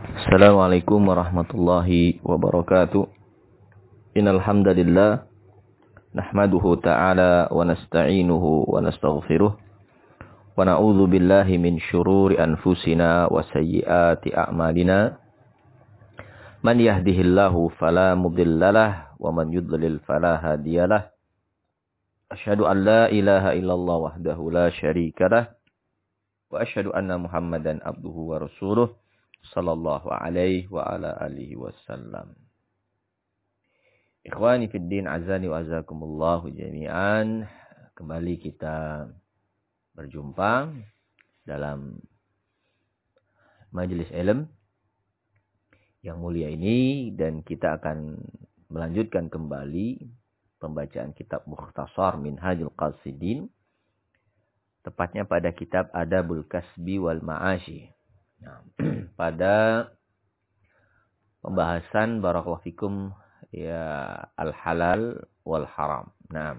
Assalamualaikum warahmatullahi wabarakatuh. Innal hamdalillah nahmaduhu ta'ala wa nasta'inuhu wa nastaghfiruh wa na'udzu billahi min syururi anfusina wa sayyiati a'malina. Man yahdihillahu fala mudhillalah wa man yudlil fala hadiyalah. Asyhadu an la ilaha illallah wahdahu la syarikalah wa asyhadu anna Muhammadan abduhu wa rasuluh sallallahu alaihi wa ala alihi wasallam. Ikhwani fid din azani wa azakumullahu jami'an. Kembali kita berjumpa dalam majelis ilmu yang mulia ini, dan kita akan melanjutkan kembali pembacaan kitab Mukhtasar Minhajul Qasidin, tepatnya pada kitab Adabul Kasbi wal Ma'ashi. Nah, pada pembahasan barakallahu fikum ya al-halal wal haram. Nah,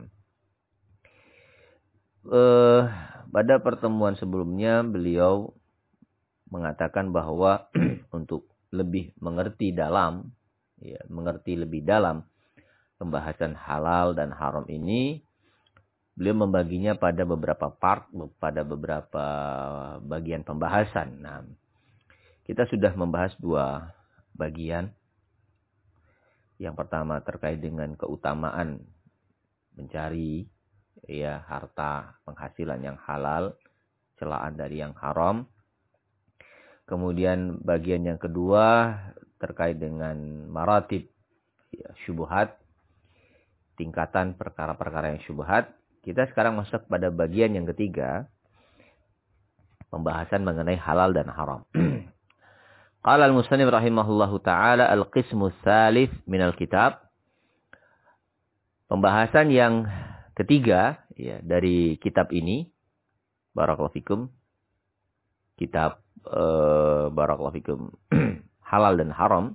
pada pertemuan sebelumnya beliau mengatakan bahwa untuk lebih mengerti lebih dalam pembahasan halal dan haram ini, beliau membaginya pada beberapa pada beberapa bagian pembahasan. Nah, kita sudah membahas dua bagian. Yang pertama terkait dengan keutamaan mencari harta penghasilan yang halal, celaan dari yang haram. Kemudian bagian yang kedua terkait dengan maratib syubhat, tingkatan perkara-perkara yang syubhat. Kita sekarang masuk pada bagian yang ketiga, pembahasan mengenai halal dan haram. Qala al-musannif rahimahullahu ta'ala al-qismu tsalits minal kitab. Pembahasan yang ketiga dari kitab ini, barakallahu fikum, kitab barakallahu fikum halal dan haram.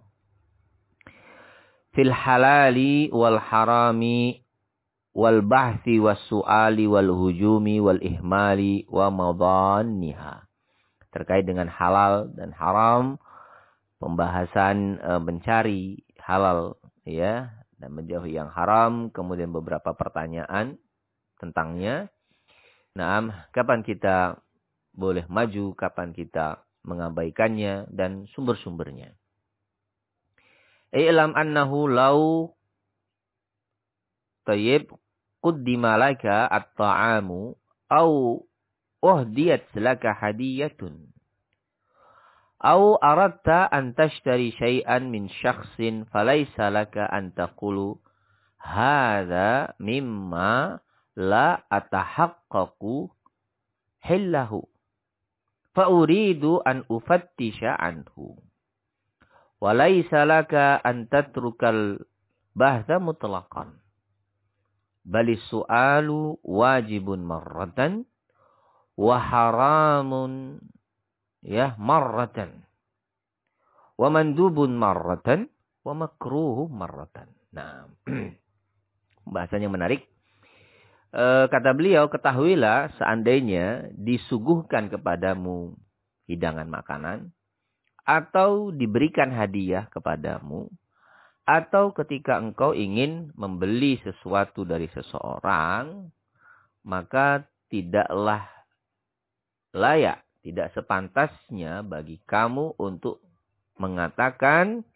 Fil halali wal harami wal bahthi was su'ali wal hujumi wal ihmali wa madhanniha. Terkait dengan halal dan haram, pembahasan mencari halal dan menjauhi yang haram, kemudian beberapa pertanyaan tentangnya. Nah, kapan kita boleh maju, kapan kita mengabaikannya, dan sumber-sumbernya. I'lam annahu law tayyib quddima laka at-ta'amu aw uhdiyat laka hadiyatun aw aradta an tashtari syai'an min syakhsin falaysa laka an taqulu hadza mimma la atahaqqaqu hillahu fa uridu an ufattisha anhu walaysa laka an tatrukal bahtha mutlaqan balis su'alu wajibun marratan wa haramun marratan wa mandubun marratan wa makruhu marratan. Nah, bahasanya menarik. Kata beliau, ketahuilah seandainya disuguhkan kepadamu hidangan makanan, atau diberikan hadiah kepadamu, atau ketika engkau ingin membeli sesuatu dari seseorang, maka tidaklah layak, tidak sepantasnya bagi kamu untuk mengatakan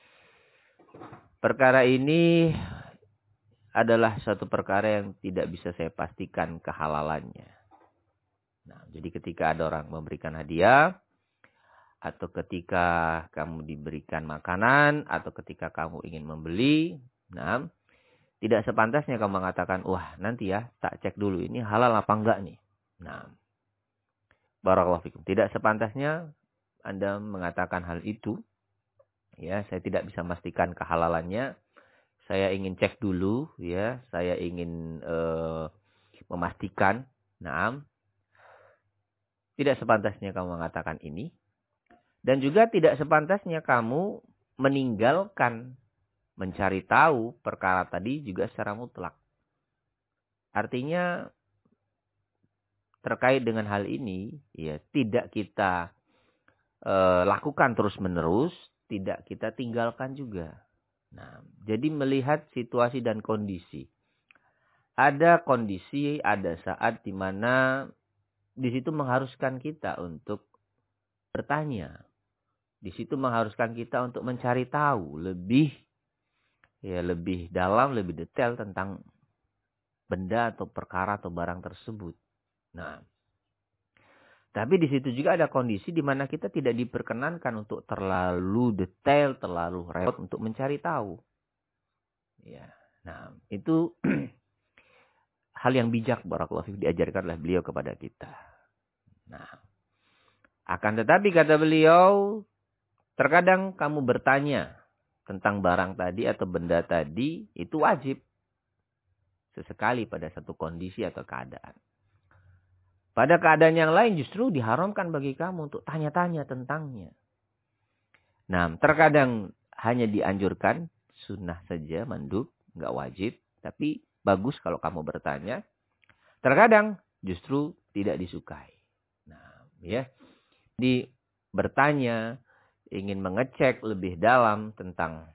perkara ini adalah suatu perkara yang tidak bisa saya pastikan kehalalannya. Nah, jadi ketika ada orang memberikan hadiah, atau ketika kamu diberikan makanan, atau ketika kamu ingin membeli, tidak sepantasnya kamu mengatakan, wah nanti tak cek dulu ini halal apa enggak nih. Nah, barakallahu fikum. Tidak sepantasnya Anda mengatakan hal itu. Saya tidak bisa memastikan kehalalannya. Saya ingin cek dulu, saya ingin memastikan. Nah, tidak sepantasnya kamu mengatakan ini. Dan juga tidak sepantasnya kamu meninggalkan mencari tahu perkara tadi juga secara mutlak. Artinya terkait dengan hal ini, tidak kita lakukan terus-menerus, tidak kita tinggalkan juga. Nah, jadi melihat situasi dan kondisi. Ada kondisi, ada saat di mana di situ mengharuskan kita untuk bertanya. Di situ mengharuskan kita untuk mencari tahu lebih dalam, lebih detail tentang benda atau perkara atau barang tersebut. Nah, tapi di situ juga ada kondisi di mana kita tidak diperkenankan untuk terlalu detail, terlalu repot untuk mencari tahu. Ya. Nah, itu hal yang bijak barakallahu fiik diajarkan oleh beliau kepada kita. Nah, akan tetapi kata beliau, terkadang kamu bertanya tentang barang tadi atau benda tadi, itu wajib. Sesekali pada satu kondisi atau keadaan. Pada keadaan yang lain justru diharamkan bagi kamu untuk tanya-tanya tentangnya. Nah, terkadang hanya dianjurkan, sunnah saja, mandub, nggak wajib. Tapi bagus kalau kamu bertanya. Terkadang justru tidak disukai. Nah, ya. Di bertanya, ingin mengecek lebih dalam tentang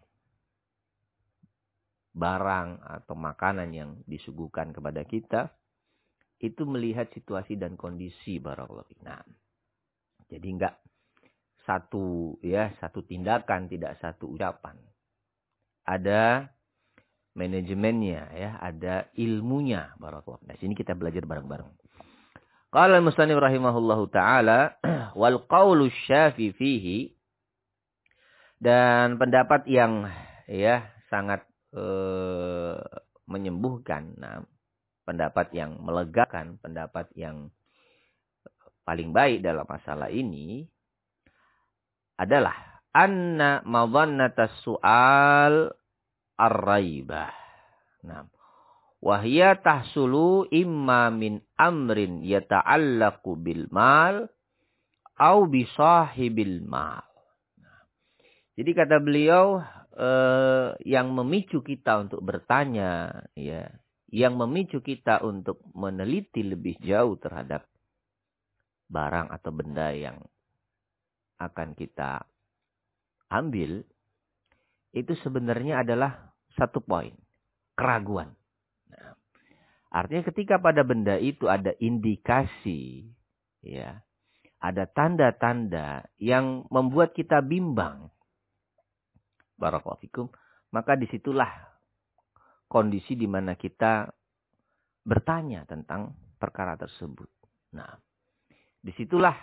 barang atau makanan yang disuguhkan kepada kita, itu melihat situasi dan kondisi barakallahu fiik. Nah, jadi enggak satu tindakan, tidak satu ucapan. Ada manajemennya ya, ada ilmunya barakallahu. Nah, sini kita belajar bareng-bareng. Qala al-musannif rahimahullahu taala wal qaulu syafi fihi, dan pendapat yang sangat menyembuhkan, nah, pendapat yang melegakan, pendapat yang paling baik dalam masalah ini adalah anna madhannatas su'al ar-raibah. Nah, wahya tahsulu imma min amrin yata'allaqu bil mal au bi sahibil mal. Nah, jadi kata beliau, yang memicu kita untuk bertanya, ya, yang memicu kita untuk meneliti lebih jauh terhadap barang atau benda yang akan kita ambil, itu sebenarnya adalah satu poin, keraguan. Nah, artinya ketika pada benda itu ada indikasi, ya, ada tanda-tanda yang membuat kita bimbang, barakallahu fikum, maka disitulah kondisi di mana kita bertanya tentang perkara tersebut. Nah, disitulah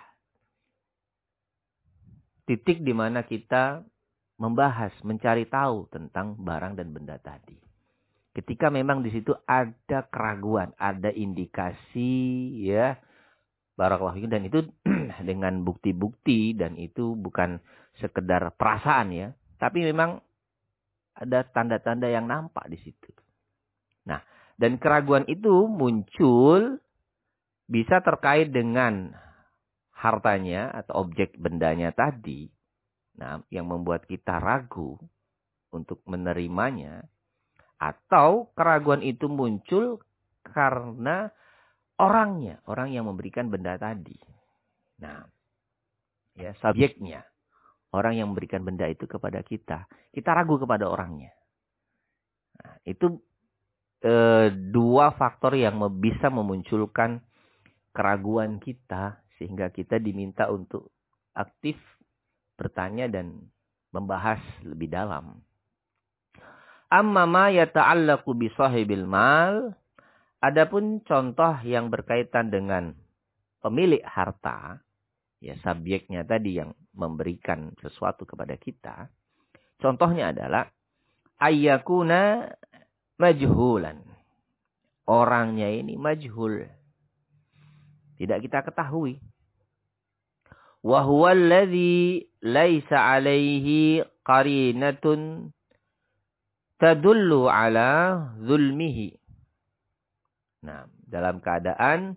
titik di mana kita membahas, mencari tahu tentang barang dan benda tadi. Ketika memang di situ ada keraguan, ada indikasi, ya, barakallahu fikum, dan itu dengan bukti-bukti, dan itu bukan sekedar perasaan, ya, tapi memang ada tanda-tanda yang nampak di situ. Nah, dan keraguan itu muncul bisa terkait dengan hartanya atau objek bendanya tadi. Nah, yang membuat kita ragu untuk menerimanya. Atau keraguan itu muncul karena orangnya, orang yang memberikan benda tadi. Nah, ya, subjeknya, orang yang memberikan benda itu kepada kita. Kita ragu kepada orangnya. Nah, itu dua faktor yang bisa memunculkan keraguan kita, sehingga kita diminta untuk aktif bertanya dan membahas lebih dalam. Amma ma yata'allaqu bi sahibil mal, adapun contoh yang berkaitan dengan pemilik harta, ya, subjeknya tadi yang memberikan sesuatu kepada kita. Contohnya adalah ayyakuna majhulan. Orangnya ini majhul, tidak kita ketahui. Wa huwa alladhi laisa alaihi qarinatun tadullu ala zulmihi. Nah, dalam keadaan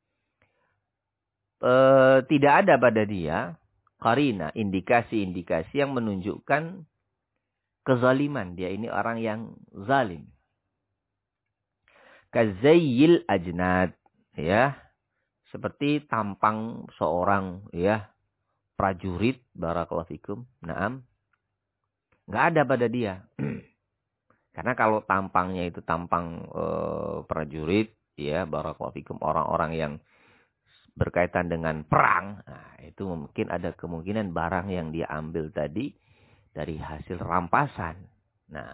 tidak ada pada dia qarina, indikasi-indikasi yang menunjukkan kezaliman. Dia ini orang yang zalim. Kazayyil ajnad, ya, seperti tampang seorang, ya, prajurit, barakallahu fikum, naam, nggak ada pada dia. Karena kalau tampangnya itu tampang prajurit, ya, barakallahu fikum, orang-orang yang berkaitan dengan perang, nah, itu mungkin ada kemungkinan barang yang dia ambil tadi dari hasil rampasan. Nah,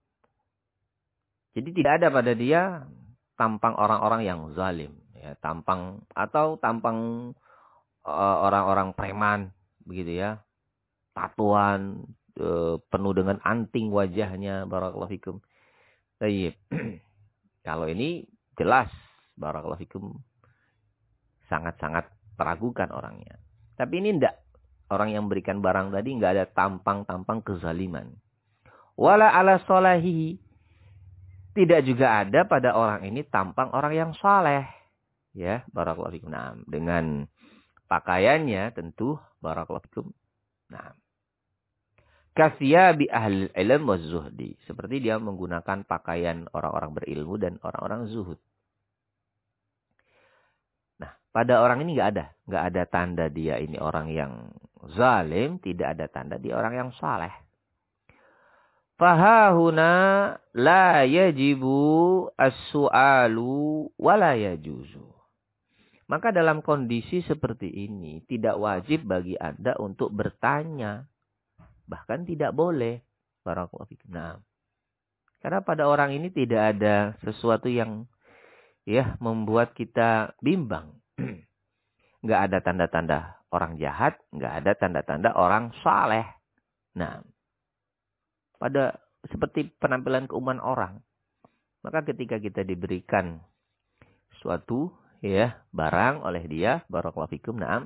jadi tidak ada pada dia tampang orang-orang yang zalim, ya, tampang atau tampang orang-orang preman, begitu ya, tatuan, penuh dengan anting wajahnya, barakallahu fikum. Baik. Kalau ini jelas, barakallahu fikum, sangat-sangat teragukan orangnya. Tapi ini enggak. Orang yang memberikan barang tadi enggak ada tampang-tampang kezaliman. Wala ala solahihi. Tidak juga ada pada orang ini tampang orang yang saleh. Ya, barakallahu fikum. Nah, dengan pakaiannya tentu, barakallahu fikum. Nah, kasyabi ahli ilm wa zuhdi. Seperti dia menggunakan pakaian orang-orang berilmu dan orang-orang zuhud. Nah, pada orang ini nggak ada tanda dia ini orang yang zalim, tidak ada tanda dia orang yang saleh. Fahahuna la yajibu as-su'alu wa la yajuzu. Maka dalam kondisi seperti ini tidak wajib bagi Anda untuk bertanya, bahkan tidak boleh, barakallahu fikum. Nah, karena pada orang ini tidak ada sesuatu yang ya membuat kita bimbang. Nggak ada tanda-tanda orang jahat, nggak ada tanda-tanda orang saleh. Nah, pada seperti penampilan keumuman orang, maka ketika kita diberikan suatu ya barang oleh dia, barakallahu fikum, na'am,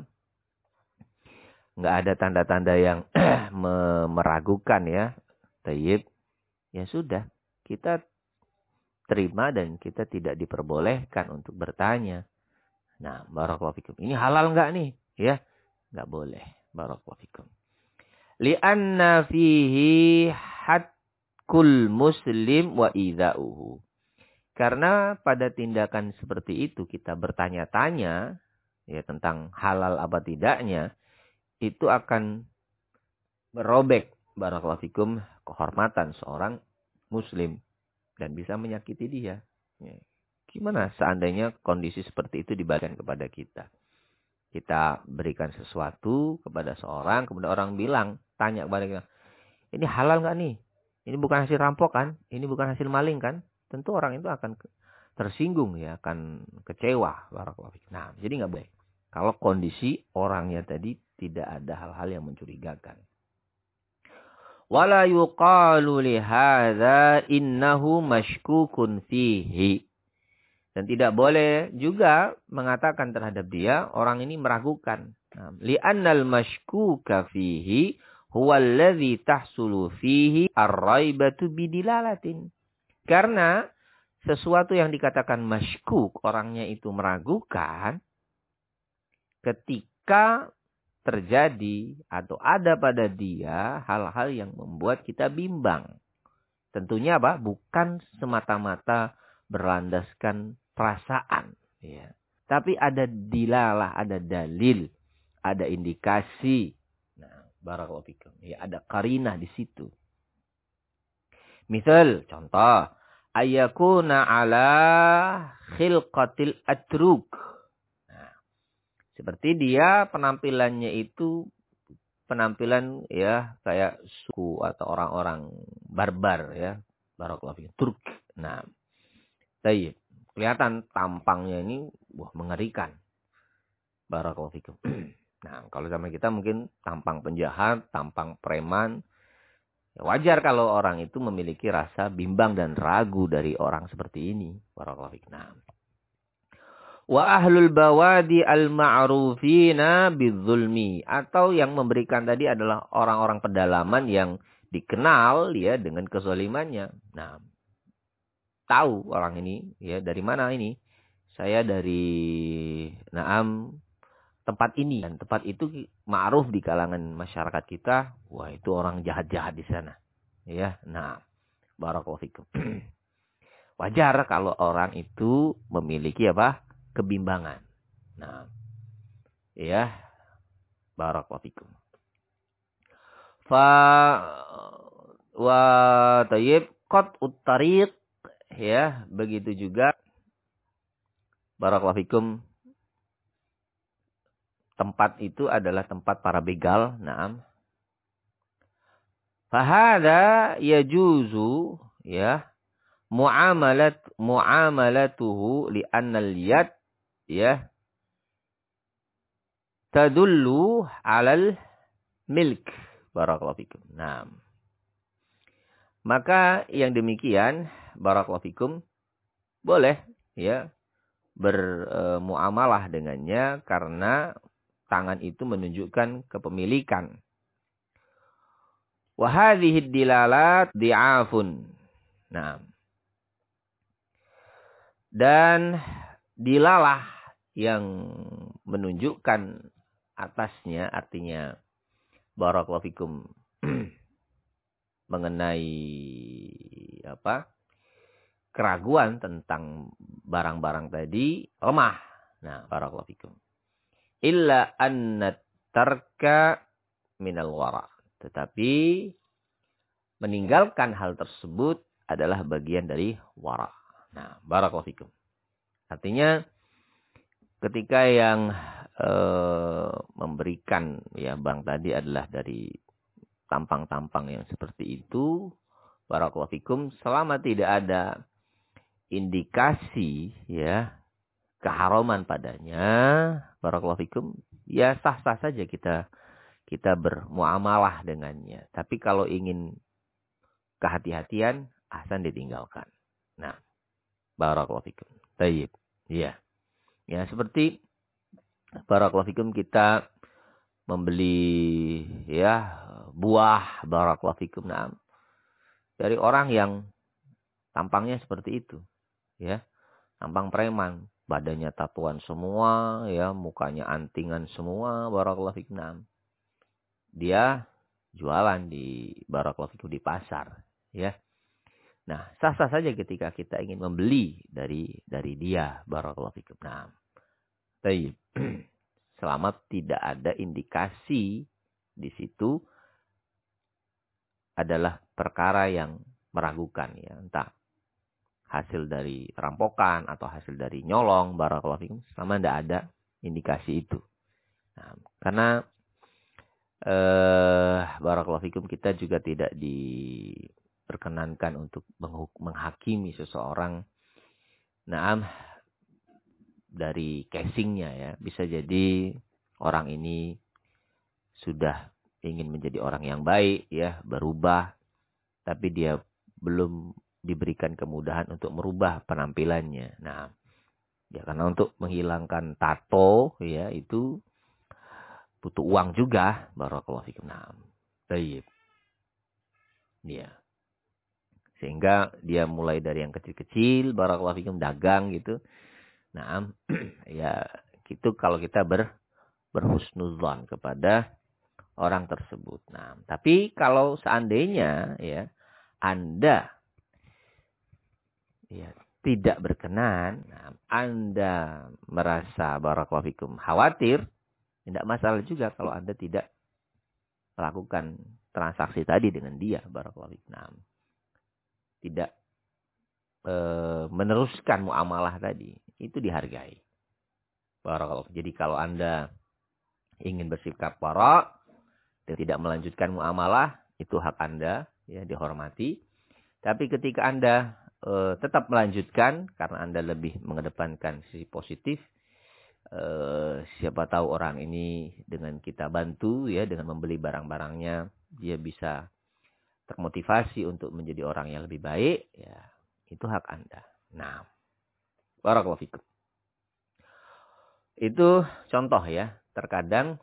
nggak ada tanda-tanda yang meragukan ya, tayyib, ya sudah, kita terima dan kita tidak diperbolehkan untuk bertanya. Nah, barakallahu fikum. Ini halal nggak nih? Ya, nggak boleh. Barakallahu fikum. Li'anna fihi hatkul muslim wa idza'uhu. Karena pada tindakan seperti itu kita bertanya-tanya ya tentang halal apa tidaknya, itu akan merobek, barakallahu fikum, kehormatan seorang muslim dan bisa menyakiti dia. Ya. Gimana seandainya kondisi seperti itu diberikan kepada kita? Kita berikan sesuatu kepada seorang, kemudian orang bilang, tanya kepada kita, ini halal nggak nih? Ini bukan hasil rampok kan? Ini bukan hasil maling kan? Tentu orang itu akan tersinggung ya, akan kecewa. Nah, jadi nggak boleh. Kalau kondisi orangnya tadi tidak ada hal-hal yang mencurigakan. Wala yuqalu lihadza innahu mashkukun fihi. Dan tidak boleh juga mengatakan terhadap dia, orang ini meragukan. Li'annal mashkuka fihi huwa alladhi tahsulu fihi ar-raibatu bidilalatin. Karena sesuatu yang dikatakan mashkuk, orangnya itu meragukan, ketika terjadi atau ada pada dia hal-hal yang membuat kita bimbang. Tentunya apa? Bukan semata-mata berlandaskan perasaan, ya. Tapi ada dilalah, ada dalil, ada indikasi. Nah, barakallahu fikum. Ya, ada qarinah di situ. Misal, contoh, ayakuna ala khilqatil atruk. Nah, seperti dia penampilannya itu penampilan ya kayak suku atau orang-orang barbar ya, barakallahu fikum, Turk. Nah, tayyib. Kelihatan tampangnya ini mengerikan. Barakallahu fikum. Nah, kalau zaman kita mungkin tampang penjahat, tampang preman. Ya, wajar kalau orang itu memiliki rasa bimbang dan ragu dari orang seperti ini. Barakallahu fikum. Nah. Wa ahlul bawadi al-ma'rufina bidzulmi. Atau yang memberikan tadi adalah orang-orang pedalaman yang dikenal ya dengan kezalimannya. Nah, tahu orang ini ya dari mana ini? Saya dari tempat ini, dan tempat itu ma'ruf di kalangan masyarakat kita. Wah, itu orang jahat-jahat di sana. Ya, nah, barakallahu fikum. Wajar kalau orang itu memiliki apa? Kebimbangan. Nah, ya. Barakallahu fikum. Wa tayyib qat'ut tariq, ya, begitu juga barakallahu fikum, tempat itu adalah tempat para begal. Naam. Fahada yajuzu, ya, muamalatuhu li'annal yad, ya, tadullu 'alal milk. Barakallahu fikum. Nah, maka yang demikian barakallahu fikum boleh, ya, bermuamalah dengannya karena tangan itu menunjukkan kepemilikan. Wa hadhihi dilalat di'afun. Nah, dan dilalah yang menunjukkan atasnya, artinya barakallahu fikum mengenai keraguan tentang barang-barang tadi lemah. Nah, barakallahu fikum. Illa anna tarka minal wara. Tetapi meninggalkan hal tersebut adalah bagian dari wara. Nah, barakallahu fikum. Artinya ketika yang memberikan, ya, bank tadi adalah dari tampang-tampang yang seperti itu, barakallahu fikum, selama tidak ada indikasi, ya, keharaman padanya, barakallahu fikum, ya sah-sah saja kita bermuamalah dengannya. Tapi kalau ingin kehati-hatian, ahsan ditinggalkan. Nah, barakallahu fikum. Tayyib. Iya. Ya, seperti barakallahu fikum kita membeli, ya, buah, barakallahu fikum, nah, dari orang yang tampangnya seperti itu, ya. Tampang preman, badannya tatuan semua, ya, mukanya antingan semua, barakallahu fikum. Nah, dia jualan di barakallahu fikum di pasar, ya. Nah, sah-sah saja ketika kita ingin membeli dari dia, barakallahu fikum. Nah, tayyib. Selama tidak ada indikasi di situ adalah perkara yang meragukan, ya, entah hasil dari rampokan atau hasil dari nyolong, barakallahu fikum, selama tidak ada indikasi itu. Nah, karena barakallahu fikum, kita juga tidak diperkenankan untuk menghakimi seseorang, nah, dari casingnya, ya. Bisa jadi orang ini sudah ingin menjadi orang yang baik, ya, berubah, tapi dia belum diberikan kemudahan untuk merubah penampilannya. Nah, ya, karena untuk menghilangkan tato, ya, itu butuh uang juga, barakallahu fikum. Nah, tayyib. Ya. Sehingga dia mulai dari yang kecil-kecil, barakallahu fikum, dagang gitu. Nah, ya, gitu kalau kita berhusnuzon kepada orang tersebut. Nah, tapi kalau seandainya, ya, Anda, ya, tidak berkenan, nah, Anda merasa barakallahu fikum khawatir, tidak masalah juga kalau Anda tidak melakukan transaksi tadi dengan dia, barakallahu fikum. Nah, tidak meneruskan muamalah tadi, itu dihargai. Barakallahu. Jadi kalau Anda ingin bersikap wara dan tidak melanjutkan muamalah, itu hak Anda, ya, dihormati. Tapi ketika Anda tetap melanjutkan karena Anda lebih mengedepankan sisi positif, siapa tahu orang ini dengan kita bantu, ya, dengan membeli barang-barangnya, dia bisa termotivasi untuk menjadi orang yang lebih baik, ya, itu hak Anda. Nah, barakallahu fikum. Itu contoh, ya. Terkadang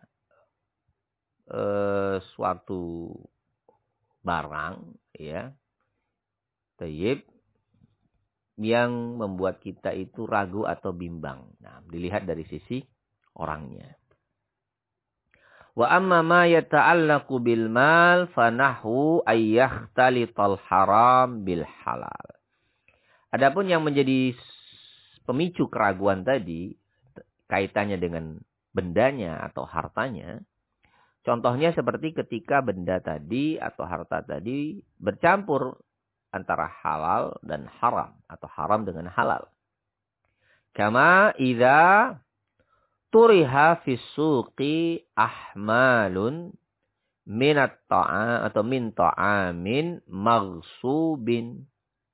suatu barang, ya, tayyib, yang membuat kita itu ragu atau bimbang. Nah, dilihat dari sisi orangnya. Wa amma ma yata'allaqu bil mal fanahu ayyahtalital haram bil halal. Adapun yang menjadi pemicu keraguan tadi, kaitannya dengan bendanya atau hartanya, Contohnya seperti ketika benda tadi atau harta tadi bercampur antara halal dan haram atau haram dengan halal. Kama idza turiha fis suqi ahmalun minat ta'a atau min ta'amin maghsubin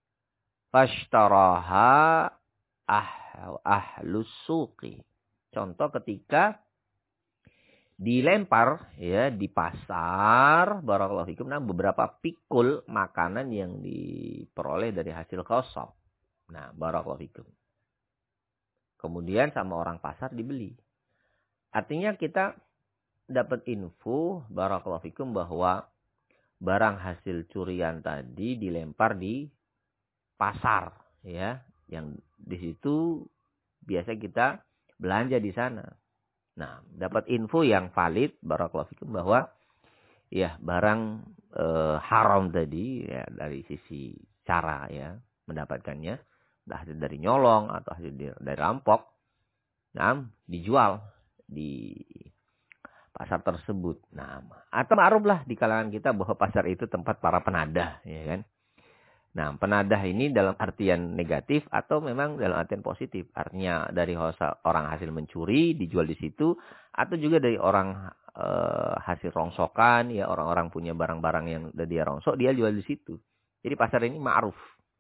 fashtaraha ahlus suqi. Contoh ketika dilempar ya di pasar barakallahu fikum beberapa pikul makanan yang diperoleh dari hasil ghasab. Nah, barakallahu fikum. Kemudian sama orang pasar dibeli. Artinya kita dapat info barakallahu fikum bahwa barang hasil curian tadi dilempar di pasar ya, yang di situ biasa kita belanja di sana. Nah, dapat info yang valid barakallahu fikum bahwa ya barang haram tadi ya dari sisi cara ya mendapatkannya, entah hasil dari nyolong atau hasil dari rampok. Nah, dijual di pasar tersebut. Nah, atau ma'ruf lah di kalangan kita bahwa pasar itu tempat para penadah, ya kan? Nah, penadah ini dalam artian negatif atau memang dalam artian positif. Artinya dari orang hasil mencuri dijual di situ, atau juga dari orang hasil rongsokan, ya orang-orang punya barang-barang yang udah dia rongsok, dia jual di situ. Jadi pasar ini ma'ruf.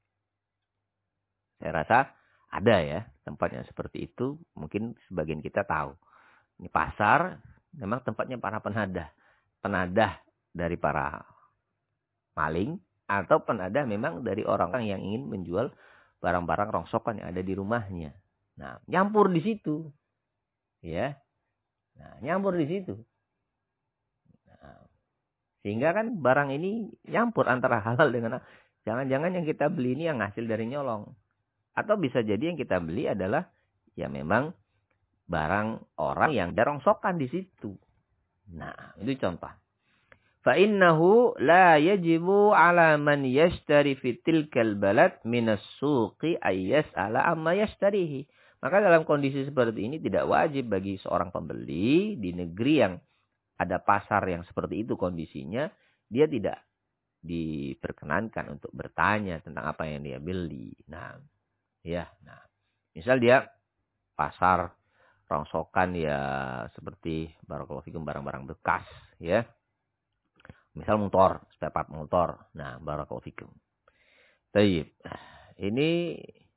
Saya rasa ada ya tempat yang seperti itu. Mungkin sebagian kita tahu. Ini pasar memang tempatnya para penadah. Penadah dari para maling. Atau penadah memang dari orang-orang yang ingin menjual barang-barang rongsokan yang ada di rumahnya. Nah, nyampur di situ. Ya. Nah, nyampur di situ. Nah, sehingga kan barang ini nyampur antara halal dengan jangan-jangan yang kita beli ini yang hasil dari nyolong. Atau bisa jadi yang kita beli adalah ya memang barang orang yang ada rongsokan di situ. Nah, itu contoh. فَإِنَّهُ لَا يَجِبُ عَلَى مَنْ يَشْتَرِ فِي تِلْكَ الْبَلَدِ مِنَ السُّوقِ أَنْ يَسْأَلَ عَمَّا يَشْتَرِيهِ. Maka dalam kondisi seperti ini tidak wajib bagi seorang pembeli di negeri yang ada pasar yang seperti itu kondisinya, dia tidak diperkenankan untuk bertanya tentang apa yang dia beli. Nah, ya, nah, misal dia pasar rongsokan ya seperti barakallahu fikum barang-barang bekas ya. Misal motor, spare part motor. Nah, barakallahu fikum. Baik. Ini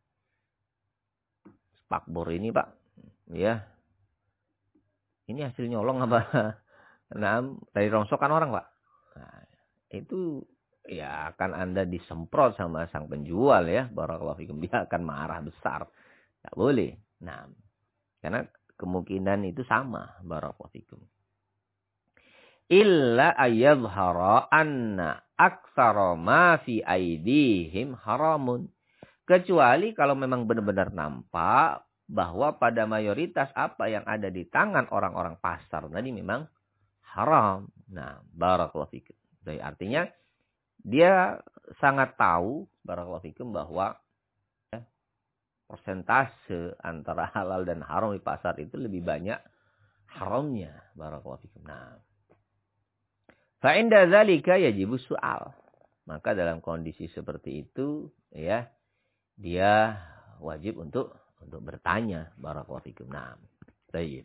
spakbor ini, Pak. Ya. Ini hasil nyolong apa? Nah, dari rongsokan orang, Pak. Nah, itu ya akan Anda disemprot sama sang penjual ya, barakallahu fikum. Dia akan marah besar. Enggak boleh. Nah, karena kemungkinan itu sama, barakallahu fikum. Illa ayyadhara anna aktsara ma fi aidihim haramun. Kecuali kalau memang benar-benar nampak bahwa pada mayoritas apa yang ada di tangan orang-orang pasar tadi memang haram. Nah, barakallahu fikum. Jadi artinya dia sangat tahu barakallahu fikum bahwa ya, persentase antara halal dan haram di pasar itu lebih banyak haramnya, barakallahu fikum. Nah, fa'inda dzalika yajibu su'al. Maka dalam kondisi seperti itu ya dia wajib untuk bertanya barakallahu fikum. Nah, baik.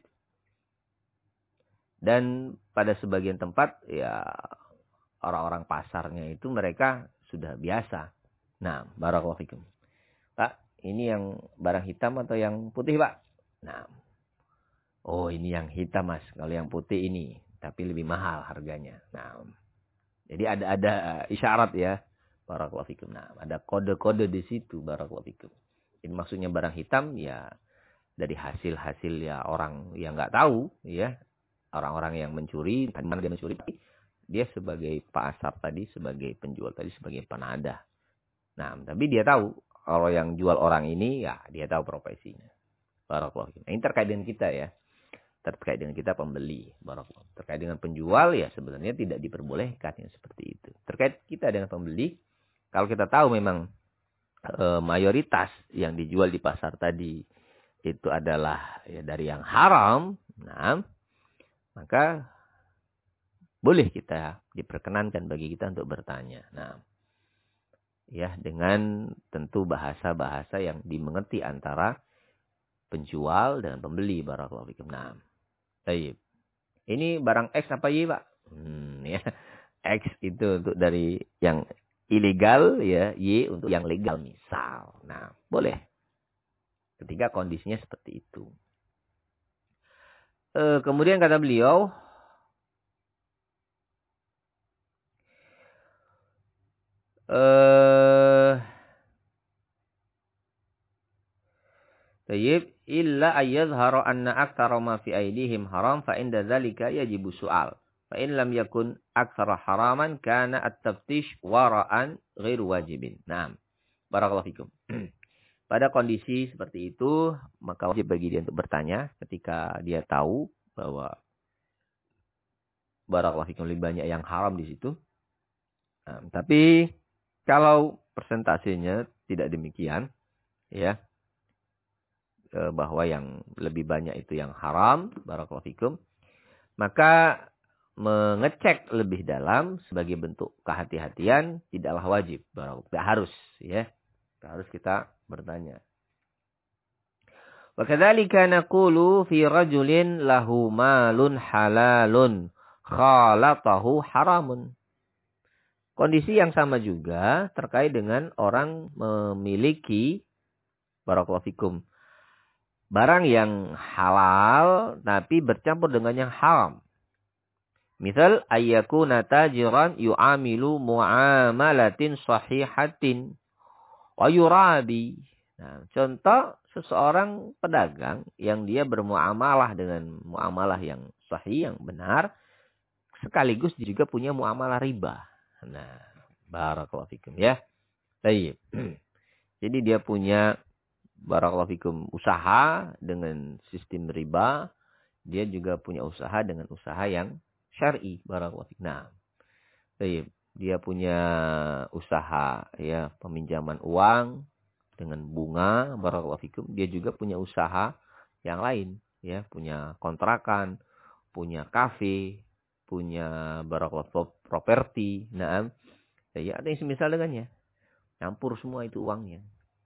Dan pada sebagian tempat ya orang-orang pasarnya itu mereka sudah biasa. Nah, barakallahu fikum. Pak, ini yang barang hitam atau yang putih, Pak? Nah. Oh, ini yang hitam, Mas. Kalau yang putih ini tapi lebih mahal harganya. Nah, jadi ada isyarat ya, barakallahu fikum. Nah, ada kode-kode di situ, barakallahu fikum. Ini maksudnya barang hitam ya dari hasil-hasil ya orang yang nggak tahu ya, orang-orang yang mencuri, tadi mana dia mencuri, dia sebagai pasar tadi, sebagai penjual tadi, sebagai penadah. Nah, tapi dia tahu kalau yang jual orang ini ya dia tahu profesinya, barakallahu fikum. Nah, ini terkait dengan kita ya. Terkait dengan kita pembeli, barakallahu. Terkait dengan penjual ya sebenarnya tidak diperbolehkan yang seperti itu. Terkait kita dengan pembeli, kalau kita tahu memang mayoritas yang dijual di pasar tadi itu adalah ya dari yang haram, nah maka boleh kita, diperkenankan bagi kita untuk bertanya. Nah, ya dengan tentu bahasa-bahasa yang dimengerti antara penjual dan pembeli. Barakallahu fikum. Nah, baik. Ini barang X apa Y, Pak? Ya. X itu untuk dari yang ilegal, ya. Y untuk yang legal, misal. Nah, boleh. Ketika kondisinya seperti itu. Kemudian kata beliau, tayyib illa ayyadhhara anna aktsara ma fi aydihim haram fa inda dzalika yajibu su'al. Fa in lam yakun aktsara haraman kana at-taftish wara'an ghairu wajibin. Naam. Barakallahu fikum. Pada kondisi seperti itu, maka wajib bagi dia untuk bertanya ketika dia tahu bahwa barakallahu fikum lebih banyak yang haram di situ. Nah, tapi kalau persentasenya tidak demikian, ya, bahwa yang lebih banyak itu yang haram, barakallahu fikum, maka mengecek lebih dalam sebagai bentuk kehati-hatian tidaklah wajib, tidak harus, ya, harus kita bertanya. Wa kadzalika naqulu fi rajulin lahu malun halalun khalatahu haramun. Kondisi yang sama juga terkait dengan orang memiliki barakallahu fikum barang yang halal tapi bercampur dengan yang haram. Misal ayyakuna tajiran yu'amilu mu'amalatin sahihatin wa yurabi. Nah, contoh seseorang pedagang yang dia bermuamalah dengan muamalah yang sahih, yang benar, sekaligus juga punya muamalah riba. Nah, barakallahu fikum, ya. Baik. Jadi dia punya barakallahu fikum usaha dengan sistem riba, dia juga punya usaha dengan usaha yang syar'i, barakallahu fikum. Nah, baik. Dia punya usaha, ya, peminjaman uang dengan bunga, barakallahu fikum. Dia juga punya usaha yang lain, ya, punya kontrakan, punya kafe, punya barakallahu properti. Nah, ya, ada yang semisal dengannya. Campur semua itu uangnya.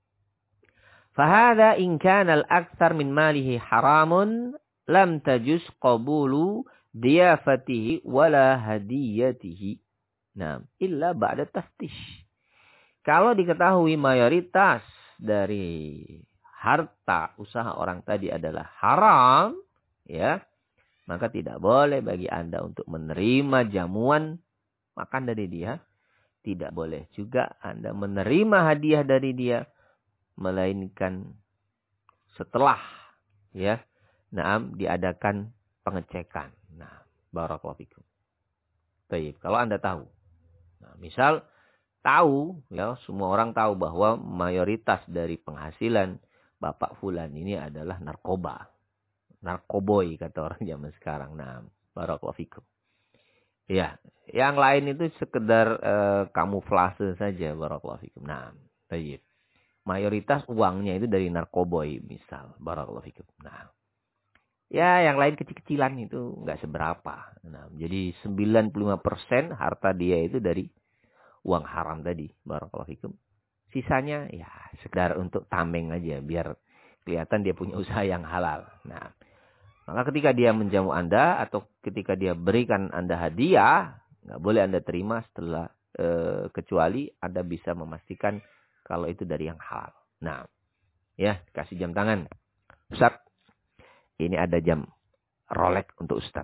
Fahada in kana al-aktsar min malihi haramun lam tajuz qabulu diyafatihi wala hadiyatihi. Nah, illa ba'da taftish. Kalau diketahui mayoritas dari harta usaha orang tadi adalah haram, ya, maka tidak boleh bagi Anda untuk menerima jamuan makan dari dia. Tidak boleh juga Anda menerima hadiah dari dia, melainkan setelah, ya, naam, diadakan pengecekan. Nah, barakallahu fikum. Baik, kalau Anda tahu. Nah, misal tahu, ya, semua orang tahu bahwa mayoritas dari penghasilan Bapak Fulan ini adalah narkoba. Narkoboy kata orang zaman sekarang. Nah, barakallahu fikum. Ya, yang lain itu sekedar kamuflase saja, barakallahu fikum. Nah, baik. Mayoritas uangnya itu dari narkoboy misal, barakallahu fikum. Nah, ya yang lain kecil-kecilan itu enggak seberapa. Nah, jadi 95% harta dia itu dari uang haram tadi, barakallahu fikum. Sisanya ya sekedar untuk tameng aja biar kelihatan dia punya usaha yang halal. Nah, maka ketika dia menjamu Anda atau ketika dia berikan Anda hadiah, enggak boleh Anda terima setelah kecuali Anda bisa memastikan kalau itu dari yang halal. Nah, ya, kasih jam tangan. Ustaz, ini ada jam Rolex untuk Ustaz.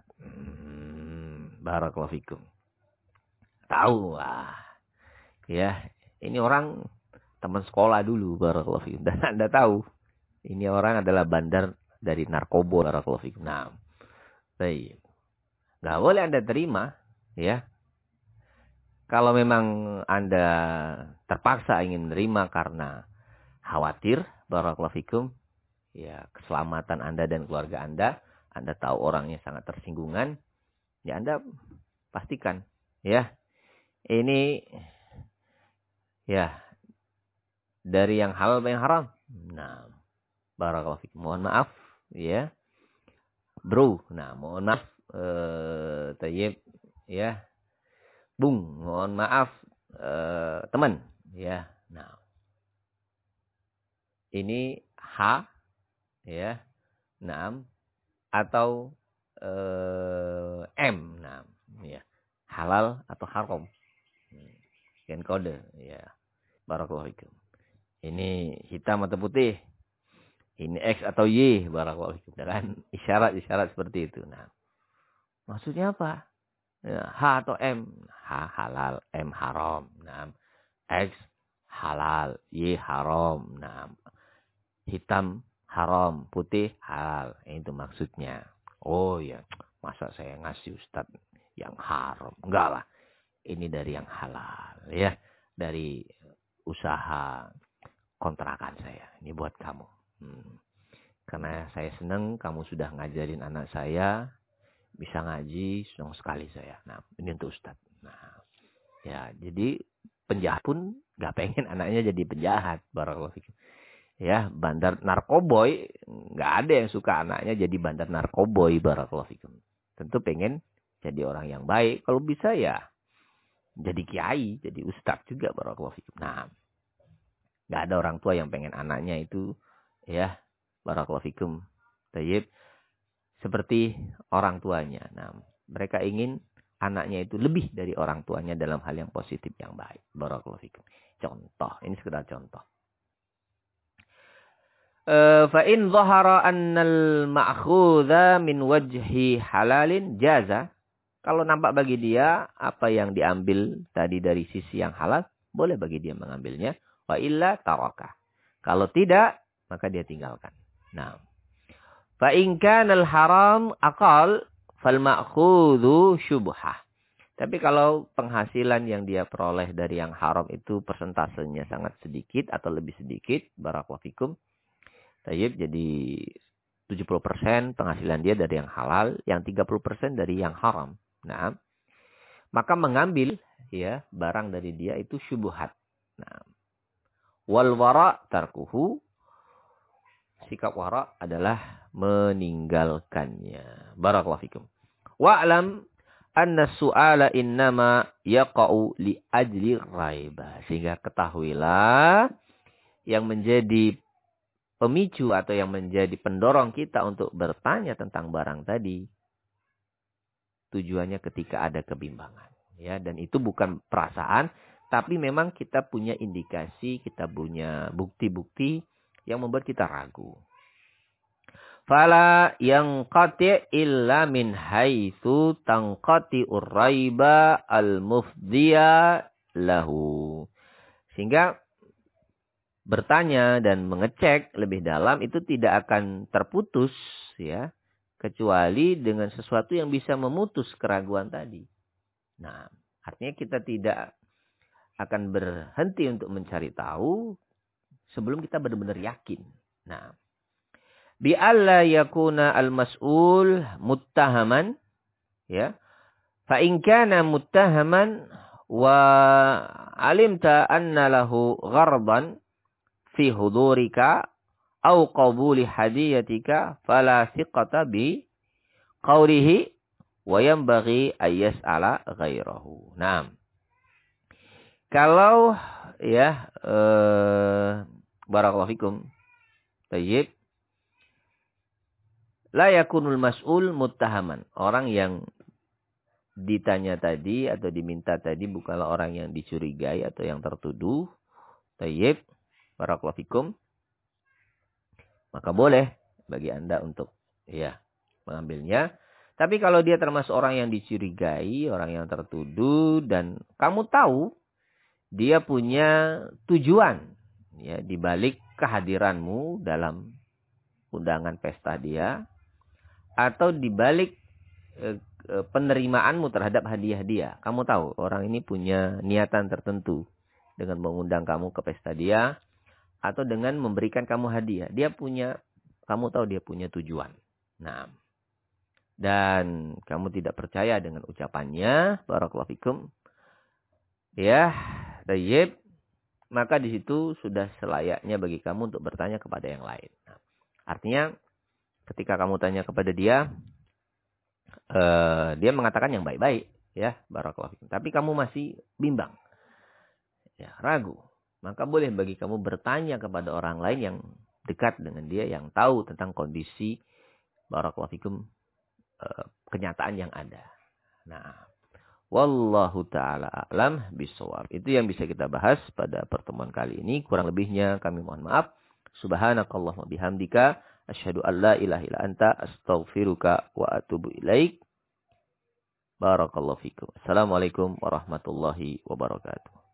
Barakallahu fikum. Tahu, wah. Ya, ini orang teman sekolah dulu, barakallahu fikum. Dan Anda tahu, ini orang adalah bandar dari narkoba, barakallahu fikum. Nah, baik. Nggak boleh Anda terima, ya. Kalau memang Anda terpaksa ingin menerima karena khawatir, barakallahu fikum, ya, keselamatan Anda dan keluarga Anda tahu orangnya sangat tersinggungan, ya Anda pastikan, ya, ini, ya, dari yang halal atau yang haram. Nah, barakallahu fikum. Mohon maaf, ya, bro. Nah, mohon maaf, tayyib. ya. Bung, mohon maaf, teman, ya. Nah, ini H, ya. Nah, atau M, nah, ya. Halal atau haram. Sekian kode, ya. Barakallahu fikum. Ini hitam atau putih. Ini X atau Y, barakallahu fikum. Kan isyarat-isyarat seperti itu. Nah, maksudnya apa? Ya, H atau M. H halal, M haram. Nah, X halal, Y haram. Nah, hitam haram, putih halal. Itu maksudnya. Oh ya, masa saya ngasih Ustadz yang haram? Enggak lah. Ini dari yang halal, ya. Dari usaha kontrakan saya. Ini buat kamu. Karena saya senang kamu sudah ngajarin anak saya. Bisa ngaji, senang sekali saya. Nah, ini untuk Ustadz. Nah, ya, jadi penjahat pun gak pengen anaknya jadi penjahat. Barakallahu fikum. Ya, bandar narkoboy, gak ada yang suka anaknya jadi bandar narkoboy. Barakallahu fikum. Tentu pengen jadi orang yang baik. Kalau bisa ya, jadi kiai, jadi Ustadz juga. Barakallahu fikum. Nah, gak ada orang tua yang pengen anaknya itu, ya, barakallahu fikum, tayyib, seperti orang tuanya. Nah, mereka ingin anaknya itu lebih dari orang tuanya dalam hal yang positif, yang baik. Barakallahu fikum. Contoh, ini sekedar contoh. Fa in dhahara annal ma'khudha min wajhi halalin jaza. Kalau nampak bagi dia apa yang diambil tadi dari sisi yang halal, boleh bagi dia mengambilnya. Wa illa taraka. Kalau tidak, maka dia tinggalkan. Nah, fa in kana al-haram aqal fal ma'khudhu syubhah. Tapi kalau penghasilan yang dia peroleh dari yang haram itu persentasenya sangat sedikit atau lebih sedikit, barakallahu fikum. Tayyib, jadi 70% penghasilan dia dari yang halal, yang 30% dari yang haram. Nah, maka mengambil ya barang dari dia itu syubhat. Nah, wal wara tarkuhu, sikap wara adalah meninggalkannya. Barakallahu fikum. Wa'lam anna su'ala innama yaqa'u li ajli raiba. Sehingga ketahuilah yang menjadi pemicu atau yang menjadi pendorong kita untuk bertanya tentang barang tadi, tujuannya ketika ada kebimbangan. Ya, dan itu bukan perasaan, tapi memang kita punya indikasi, kita punya bukti-bukti yang membuat kita ragu. Fala yanqati illa min haitsu tanqati urraiba al-mufdiya lahu. Sehingga bertanya dan mengecek lebih dalam itu tidak akan terputus ya, kecuali dengan sesuatu yang bisa memutus keraguan tadi. Nah, artinya kita tidak akan berhenti untuk mencari tahu sebelum kita benar-benar yakin. Nah, bi alla yakuna al-mas'ul muttahaman, ya. Fa in kana muttahaman wa alimta anna lahu ghardan fi hudurika au qabuli hadiyatika fala thiqata bi qawlihi wa yanbaghi ay yas'ala ghairahu. Nah, kalau ya barakallahu fikum, tayyib, la yakunul mas'ul muttahaman. Orang yang ditanya tadi atau diminta tadi bukanlah orang yang dicurigai atau yang tertuduh. Tayyib, barakallahu fikum. Maka boleh bagi Anda untuk ya mengambilnya. Tapi kalau dia termasuk orang yang dicurigai, orang yang tertuduh, dan kamu tahu dia punya tujuan ya di balik kehadiranmu dalam undangan pesta dia, atau di balik penerimaanmu terhadap hadiah dia. Kamu tahu orang ini punya niatan tertentu dengan mengundang kamu ke pesta dia, atau dengan memberikan kamu hadiah. Kamu tahu dia punya tujuan. Nah, dan kamu tidak percaya dengan ucapannya, barakallahu fikum. Ya, tayyib. Maka di situ sudah selayaknya bagi kamu untuk bertanya kepada yang lain. Nah, artinya ketika kamu tanya kepada dia, dia mengatakan yang baik-baik. Ya, barakallahu fikum. Tapi kamu masih bimbang. Ya, ragu. Maka boleh bagi kamu bertanya kepada orang lain yang dekat dengan dia, yang tahu tentang kondisi barakallahu fikum kenyataan yang ada. Nah, wallahu ta'ala a'lam bishawab. Itu yang bisa kita bahas pada pertemuan kali ini. Kurang lebihnya kami mohon maaf. Subhanakallahumma bihamdika asyhadu an la ilaha illa anta astaghfiruka wa atubu ilaik. Barakallahu fikum. Assalamualaikum warahmatullahi wabarakatuh.